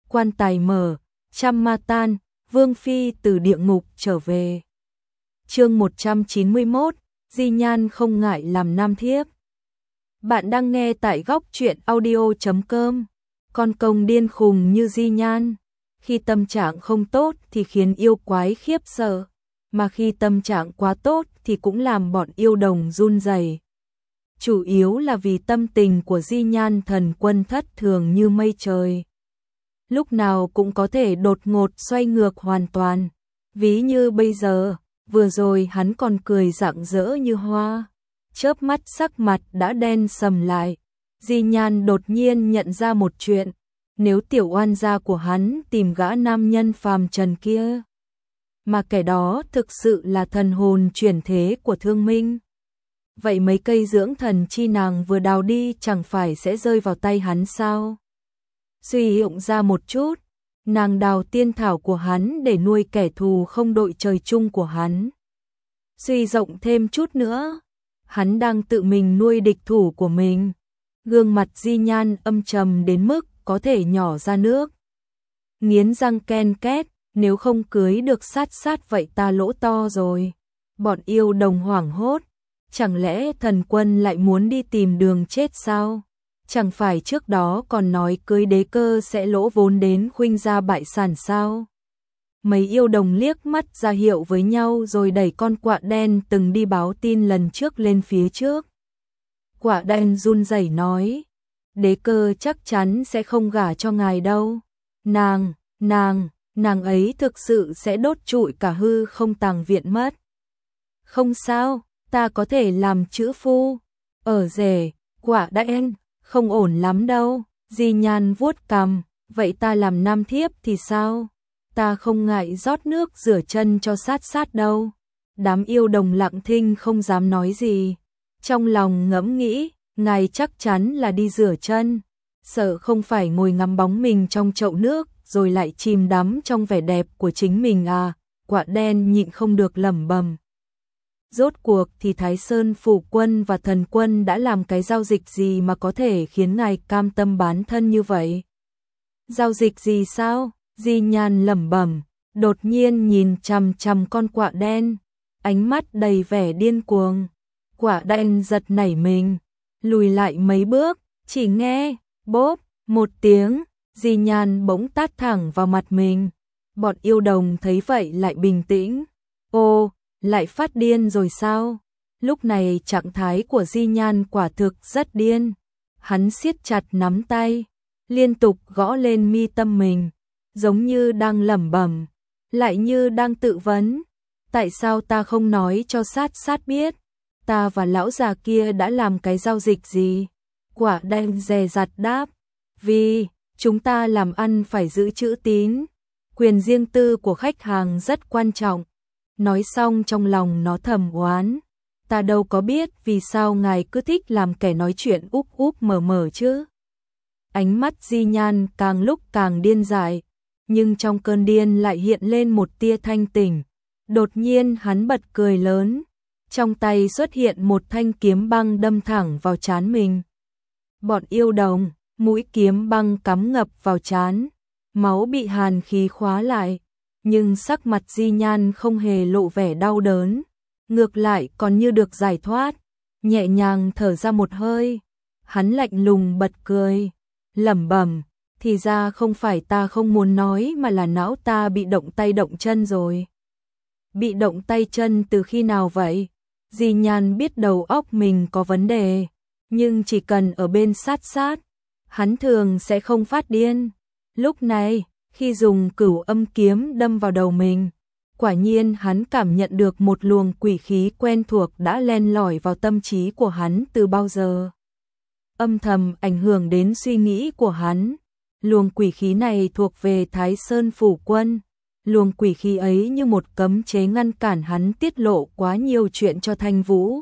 quan tài mở, trăm ma tan, Vương Phi từ địa ngục trở về. Chương 191, Di Nhan không ngại làm nam thiếp. Bạn đang nghe tại góc truyện audio.com. Con công điên khùng như Di Nhan, khi tâm trạng không tốt thì khiến yêu quái khiếp sợ, mà khi tâm trạng quá tốt thì cũng làm bọn yêu đồng run rẩy. Chủ yếu là vì tâm tình của Di Nhan thần quân thất thường như mây trời. Lúc nào cũng có thể đột ngột xoay ngược hoàn toàn. Ví như bây giờ, vừa rồi hắn còn cười rạng rỡ như hoa, chớp mắt sắc mặt đã đen sầm lại. Di Nhan đột nhiên nhận ra một chuyện, nếu tiểu oan gia của hắn tìm gã nam nhân phàm trần kia, mà kẻ đó thực sự là thần hồn chuyển thế của Thương Minh, vậy mấy cây dưỡng thần chi nàng vừa đào đi chẳng phải sẽ rơi vào tay hắn sao? Suy dụng ra một chút, nàng đào tiên thảo của hắn để nuôi kẻ thù không đội trời chung của hắn. Suy rộng thêm chút nữa, hắn đang tự mình nuôi địch thủ của mình. Gương mặt Di Nhan âm trầm đến mức có thể nhỏ ra nước. Nghiến răng ken két, nếu không cưới được sát sát vậy ta lỗ to rồi. Bọn yêu đồng hoảng hốt, chẳng lẽ thần quân lại muốn đi tìm đường chết sao? Chẳng phải trước đó còn nói cưới đế cơ sẽ lỗ vốn đến khuynh gia bại sản sao? Mấy yêu đồng liếc mắt ra hiệu với nhau rồi đẩy con quạ đen từng đi báo tin lần trước lên phía trước. Quạ đen run rẩy nói, đế cơ chắc chắn sẽ không gả cho ngài đâu. Nàng ấy thực sự sẽ đốt trụi cả hư không tàng viện mất. Không sao, ta có thể làm chữ phu. Ở rể, quạ đen, không ổn lắm đâu. Di Nhan vuốt cằm, vậy ta làm nam thiếp thì sao? Ta không ngại rót nước rửa chân cho sát sát đâu. Đám yêu đồng lặng thinh không dám nói gì. Trong lòng ngẫm nghĩ, ngài chắc chắn là đi rửa chân, sợ không phải ngồi ngắm bóng mình trong chậu nước rồi lại chìm đắm trong vẻ đẹp của chính mình à? Quạ đen nhịn không được lẩm bẩm. Rốt cuộc thì Thái Sơn Phủ Quân và Thần Quân đã làm cái giao dịch gì mà có thể khiến ngài cam tâm bán thân như vậy? Giao dịch gì sao? Di Nhan lẩm bẩm, đột nhiên nhìn chằm chằm con quạ đen, ánh mắt đầy vẻ điên cuồng. Quạ đen giật nảy mình, lùi lại mấy bước, chỉ nghe bốp một tiếng, Di Nhan bỗng tát thẳng vào mặt mình. Bọn yêu đồng thấy vậy lại bình tĩnh. Ô, lại phát điên rồi sao? Lúc này trạng thái của Di Nhan quả thực rất điên. Hắn siết chặt nắm tay, liên tục gõ lên mi tâm mình, giống như đang lẩm bẩm, lại như đang tự vấn. Tại sao ta không nói cho sát sát biết? Ta và lão già kia đã làm cái giao dịch gì? Quả đen dè dặt đáp, vì chúng ta làm ăn phải giữ chữ tín, quyền riêng tư của khách hàng rất quan trọng. Nói xong trong lòng nó thầm oán, ta đâu có biết vì sao ngài cứ thích làm kẻ nói chuyện úp úp mở mở chứ. Ánh mắt Di Nhan càng lúc càng điên dại, nhưng trong cơn điên lại hiện lên một tia thanh tỉnh. Đột nhiên hắn bật cười lớn, trong tay xuất hiện một thanh kiếm băng đâm thẳng vào trán mình. Bọn yêu đồng, mũi kiếm băng cắm ngập vào trán, máu bị hàn khí khóa lại, nhưng sắc mặt Di Nhan không hề lộ vẻ đau đớn, ngược lại còn như được giải thoát, nhẹ nhàng thở ra một hơi. Hắn lạnh lùng bật cười, lẩm bẩm, thì ra không phải ta không muốn nói mà là não ta bị động tay động chân rồi. Bị động tay chân từ khi nào vậy? Di Nhan biết đầu óc mình có vấn đề, nhưng chỉ cần ở bên sát sát, hắn thường sẽ không phát điên. Lúc này, khi dùng cửu âm kiếm đâm vào đầu mình, quả nhiên hắn cảm nhận được một luồng quỷ khí quen thuộc đã len lỏi vào tâm trí của hắn từ bao giờ. Âm thầm ảnh hưởng đến suy nghĩ của hắn. Luồng quỷ khí này thuộc về Thái Sơn Phủ Quân. Luồng quỷ khí ấy như một cấm chế ngăn cản hắn tiết lộ quá nhiều chuyện cho Thanh Vũ.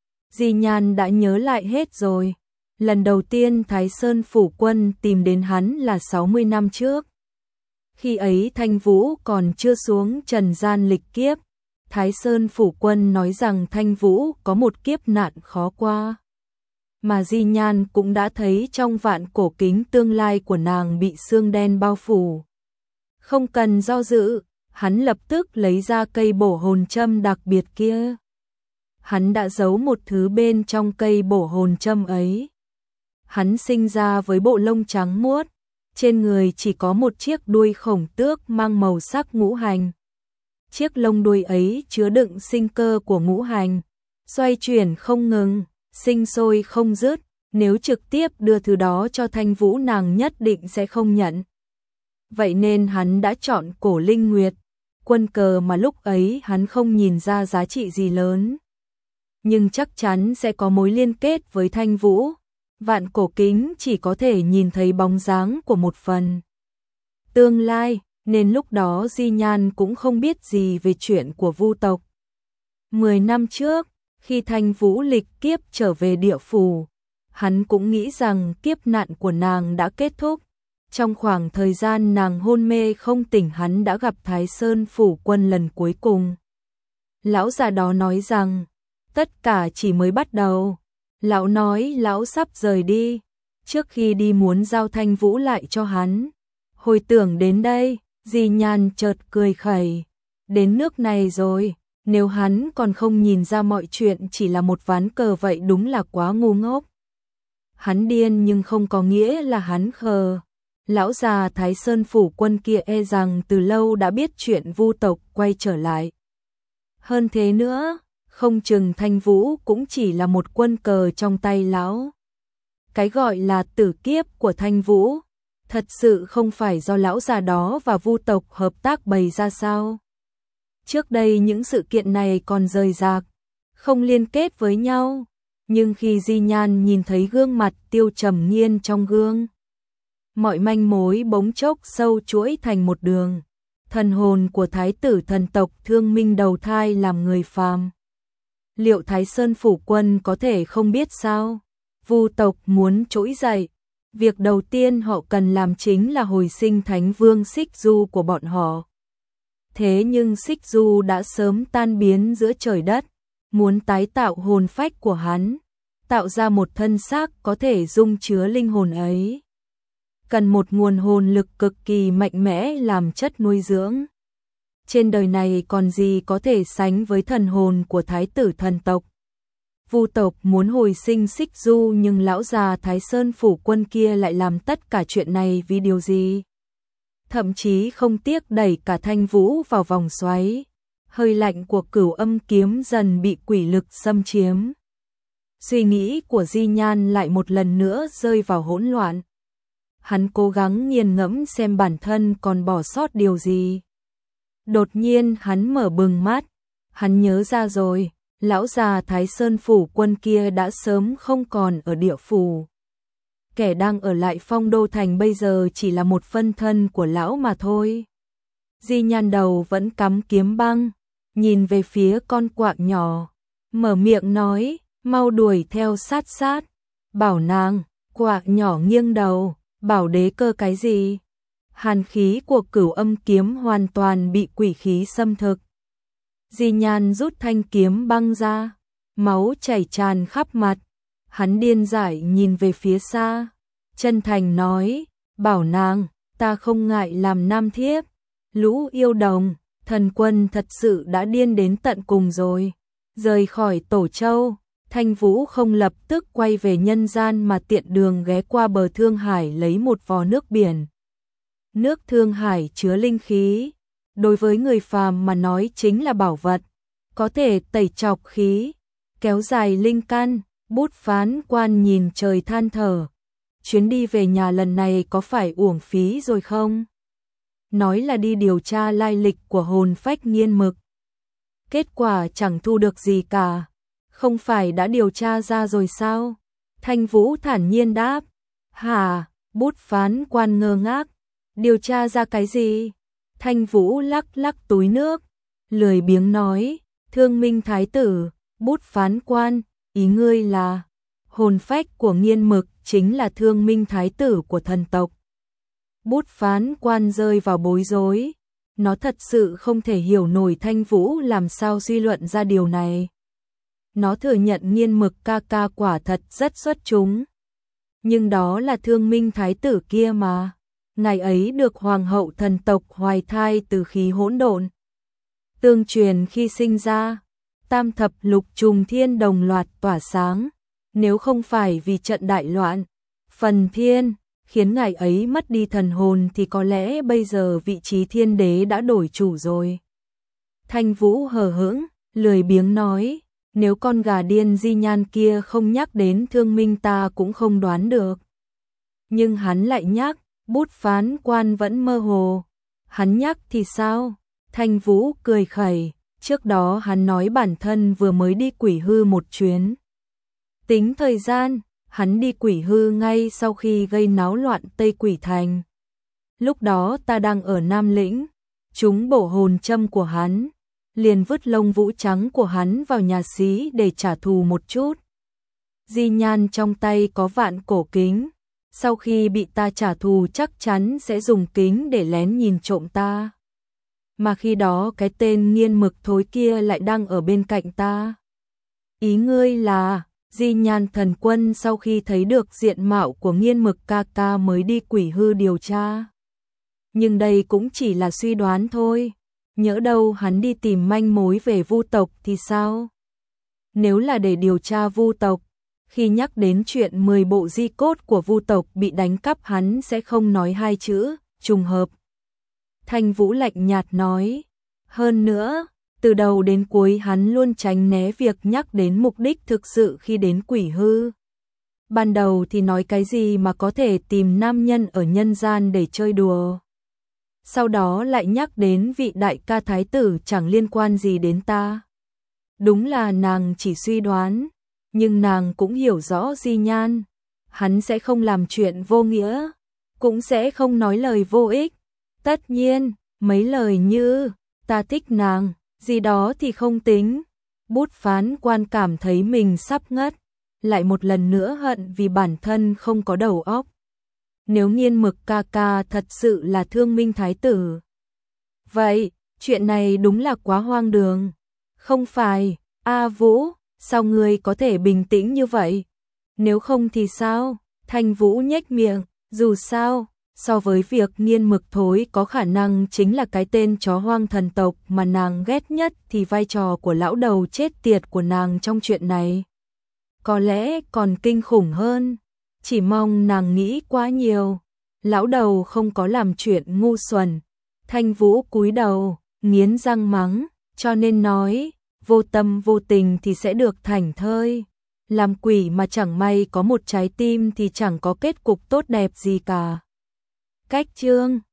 Di Nhan đã nhớ lại hết rồi. Lần đầu tiên Thái Sơn Phủ Quân tìm đến hắn là 60 năm trước. Khi ấy Thanh Vũ còn chưa xuống trần gian lịch kiếp. Thái Sơn Phủ Quân nói rằng Thanh Vũ có một kiếp nạn khó qua. mà Di Nhan cũng đã thấy trong vạn cổ kính tương lai của nàng bị sương đen bao phủ. Không cần do dự, hắn lập tức lấy ra cây bổ hồn châm đặc biệt kia. Hắn đã giấu một thứ bên trong cây bổ hồn châm ấy. Hắn sinh ra với bộ lông trắng muốt, trên người chỉ có một chiếc đuôi khổng tước mang màu sắc ngũ hành. Chiếc lông đuôi ấy chứa đựng sinh cơ của ngũ hành, xoay chuyển không ngừng, sinh sôi không dứt, nếu trực tiếp đưa thứ đó cho Thanh Vũ nàng nhất định sẽ không nhận. Vậy nên hắn đã chọn Cổ Linh Nguyệt, quân cờ mà lúc ấy hắn không nhìn ra giá trị gì lớn. Nhưng chắc chắn sẽ có mối liên kết với Thanh Vũ. Vạn cổ kính chỉ có thể nhìn thấy bóng dáng của một phần tương lai, nên lúc đó Di Nhan cũng không biết gì về chuyện của Vu tộc. 10 năm trước, khi Thanh Vũ lịch kiếp trở về địa phủ, hắn cũng nghĩ rằng kiếp nạn của nàng đã kết thúc. Trong khoảng thời gian nàng hôn mê không tỉnh, hắn đã gặp Thái Sơn Phủ Quân lần cuối cùng. Lão già đó nói rằng, tất cả chỉ mới bắt đầu. Lão nói lão sắp rời đi, trước khi đi muốn giao Thanh Vũ lại cho hắn. Hồi tưởng đến đây, Di Nhan chợt cười khẩy. Đến nước này rồi, nếu hắn còn không nhìn ra mọi chuyện chỉ là một ván cờ vậy đúng là quá ngu ngốc. Hắn điên nhưng không có nghĩa là hắn khờ. Lão già Thái Sơn Phủ Quân kia e rằng từ lâu đã biết chuyện Vu tộc quay trở lại. Hơn thế nữa, không chừng Thanh Vũ cũng chỉ là một quân cờ trong tay lão. Cái gọi là tử kiếp của Thanh Vũ, thật sự không phải do lão già đó và Vu tộc hợp tác bày ra sao? Trước đây những sự kiện này còn rời rạc, không liên kết với nhau, nhưng khi Di Nhan nhìn thấy gương mặt Tiêu Trầm Nghiên trong gương, mọi manh mối bỗng chốc sâu chuỗi thành một đường. Thần hồn của thái tử thần tộc Thương Minh đầu thai làm người phàm. Liệu Thái Sơn Phủ Quân có thể không biết sao? Vu tộc muốn trỗi dậy, việc đầu tiên họ cần làm chính là hồi sinh Thánh Vương Xích Du của bọn họ. Thế nhưng Xích Du đã sớm tan biến giữa trời đất, muốn tái tạo hồn phách của hắn, tạo ra một thân xác có thể dung chứa linh hồn ấy. Cần một nguồn hồn lực cực kỳ mạnh mẽ làm chất nuôi dưỡng. Trên đời này còn gì có thể sánh với thần hồn của thái tử thần tộc. Vu tộc muốn hồi sinh Xích Du nhưng lão già Thái Sơn Phủ Quân kia lại làm tất cả chuyện này vì điều gì? Thậm chí không tiếc đẩy cả Thanh Vũ vào vòng xoáy. Hơi lạnh của Cửu Âm kiếm dần bị quỷ lực xâm chiếm. Suy nghĩ của Di Nhan lại một lần nữa rơi vào hỗn loạn. Hắn cố gắng nghiền ngẫm xem bản thân còn bỏ sót điều gì. Đột nhiên hắn mở bừng mắt, hắn nhớ ra rồi, lão già Thái Sơn Phủ Quân kia đã sớm không còn ở địa phủ. Kẻ đang ở lại Phong Đô Thành bây giờ chỉ là một phân thân của lão mà thôi. Di Nhan đầu vẫn cắm kiếm băng, nhìn về phía con quạ nhỏ, mở miệng nói, mau đuổi theo sát sát, bảo nàng. Quạ nhỏ nghiêng đầu, bảo đế cơ cái gì? Hàn khí của Cửu Âm kiếm hoàn toàn bị quỷ khí xâm thực. Di Nhan rút thanh kiếm băng ra, máu chảy tràn khắp mặt. Hắn điên dại nhìn về phía xa, chân thành nói, bảo nàng, ta không ngại làm nam thiếp. Lũ yêu đồng, thần quân thật sự đã điên đến tận cùng rồi. Rời khỏi Tổ Châu, Thanh Vũ không lập tức quay về nhân gian mà tiện đường ghé qua bờ Thương Hải lấy một vò nước biển. Nước Thương Hải chứa linh khí, đối với người phàm mà nói chính là bảo vật, có thể tẩy trọc khí, kéo dài linh căn. Bút Phán Quan nhìn trời than thở, chuyến đi về nhà lần này có phải uổng phí rồi không? Nói là đi điều tra lai lịch của hồn phách Nghiên Mực, kết quả chẳng thu được gì cả. Không phải đã điều tra ra rồi sao? Thanh Vũ thản nhiên đáp. Hả? Bút Phán Quan ngơ ngác. Điều tra ra cái gì? Thanh Vũ lắc lắc túi nước, lười biếng nói, Thương Minh thái tử. Bút Phán Quan, ý ngươi là hồn phách của Nghiên Mực chính là Thương Minh thái tử của thần tộc. Bút Phán Quan rơi vào bối rối, nó thật sự không thể hiểu nổi Thanh Vũ làm sao suy luận ra điều này. nó thừa nhận Nghiên Mực ca ca quả thật rất xuất chúng. Nhưng đó là Thương Minh thái tử kia mà. Ngày ấy được hoàng hậu thần tộc hoài thai từ khí hỗn độn tương truyền khi sinh ra, tam thập lục trùng thiên đồng loạt tỏa sáng, nếu không phải vì trận đại loạn Phần Thiên khiến ngày ấy mất đi thần hồn thì có lẽ bây giờ vị trí thiên đế đã đổi chủ rồi. Thanh Vũ hờ hững, lười biếng nói, nếu con gà điên Di Nhan kia không nhắc đến Thương Minh ta cũng không đoán được. Nhưng hắn lại nhắc, bút phán quan vẫn mơ hồ. Hắn nhắc thì sao? Thanh Vũ cười khẩy, trước đó hắn nói bản thân vừa mới đi Quỷ Hư một chuyến. Tính thời gian, hắn đi Quỷ Hư ngay sau khi gây náo loạn Tây Quỷ Thành. Lúc đó ta đang ở Nam Lĩnh, chúng bổ hồn châm của hắn, liền vứt lông vũ trắng của hắn vào nhà xí để trả thù một chút. Di Nhan trong tay có vạn cổ kính, sau khi bị ta trả thù chắc chắn sẽ dùng kính để lén nhìn trộm ta. Mà khi đó cái tên Nghiên Mực thối kia lại đang ở bên cạnh ta. Ý ngươi là, Di Nhan thần quân sau khi thấy được diện mạo của Nghiên Mực ca ca mới đi Quỷ Hư điều tra. Nhưng đây cũng chỉ là suy đoán thôi, nhỡ đâu hắn đi tìm manh mối về Vu tộc thì sao? Nếu là để điều tra Vu tộc, khi nhắc đến chuyện 10 bộ di cốt của Vu tộc bị đánh cắp hắn sẽ không nói hai chữ, trùng hợp. Thanh Vũ lạnh nhạt nói, hơn nữa, từ đầu đến cuối hắn luôn tránh né việc nhắc đến mục đích thực sự khi đến Quỷ Hư. Ban đầu thì nói cái gì mà có thể tìm nam nhân ở nhân gian để chơi đùa. Sau đó lại nhắc đến vị đại ca thái tử chẳng liên quan gì đến ta. Đúng là nàng chỉ suy đoán, nhưng nàng cũng hiểu rõ Di Nhan. Hắn sẽ không làm chuyện vô nghĩa, cũng sẽ không nói lời vô ích. Tất nhiên, mấy lời như, ta thích nàng, gì đó thì không tính. Bút phán quan cảm thấy mình sắp ngất, lại một lần nữa hận vì bản thân không có đầu óc. Nếu Nghiên Mực ca ca thật sự là Thương Minh thái tử, vậy, chuyện này đúng là quá hoang đường. Không phải, A Vũ, sao ngươi có thể bình tĩnh như vậy? Nếu không thì sao? Thanh Vũ nhếch miệng, dù sao, so với việc Nghiên Mực thối có khả năng chính là cái tên chó hoang thần tộc mà nàng ghét nhất thì vai trò của lão đầu chết tiệt của nàng trong chuyện này có lẽ còn kinh khủng hơn. Chỉ mong nàng nghĩ quá nhiều. Lão đầu không có làm chuyện ngu xuẩn. Thanh Vũ cúi đầu, nghiến răng mắng, cho nên nói, vô tâm vô tình thì sẽ được thảnh thơi. Làm quỷ mà chẳng may có một trái tim thì chẳng có kết cục tốt đẹp gì cả. Cách chương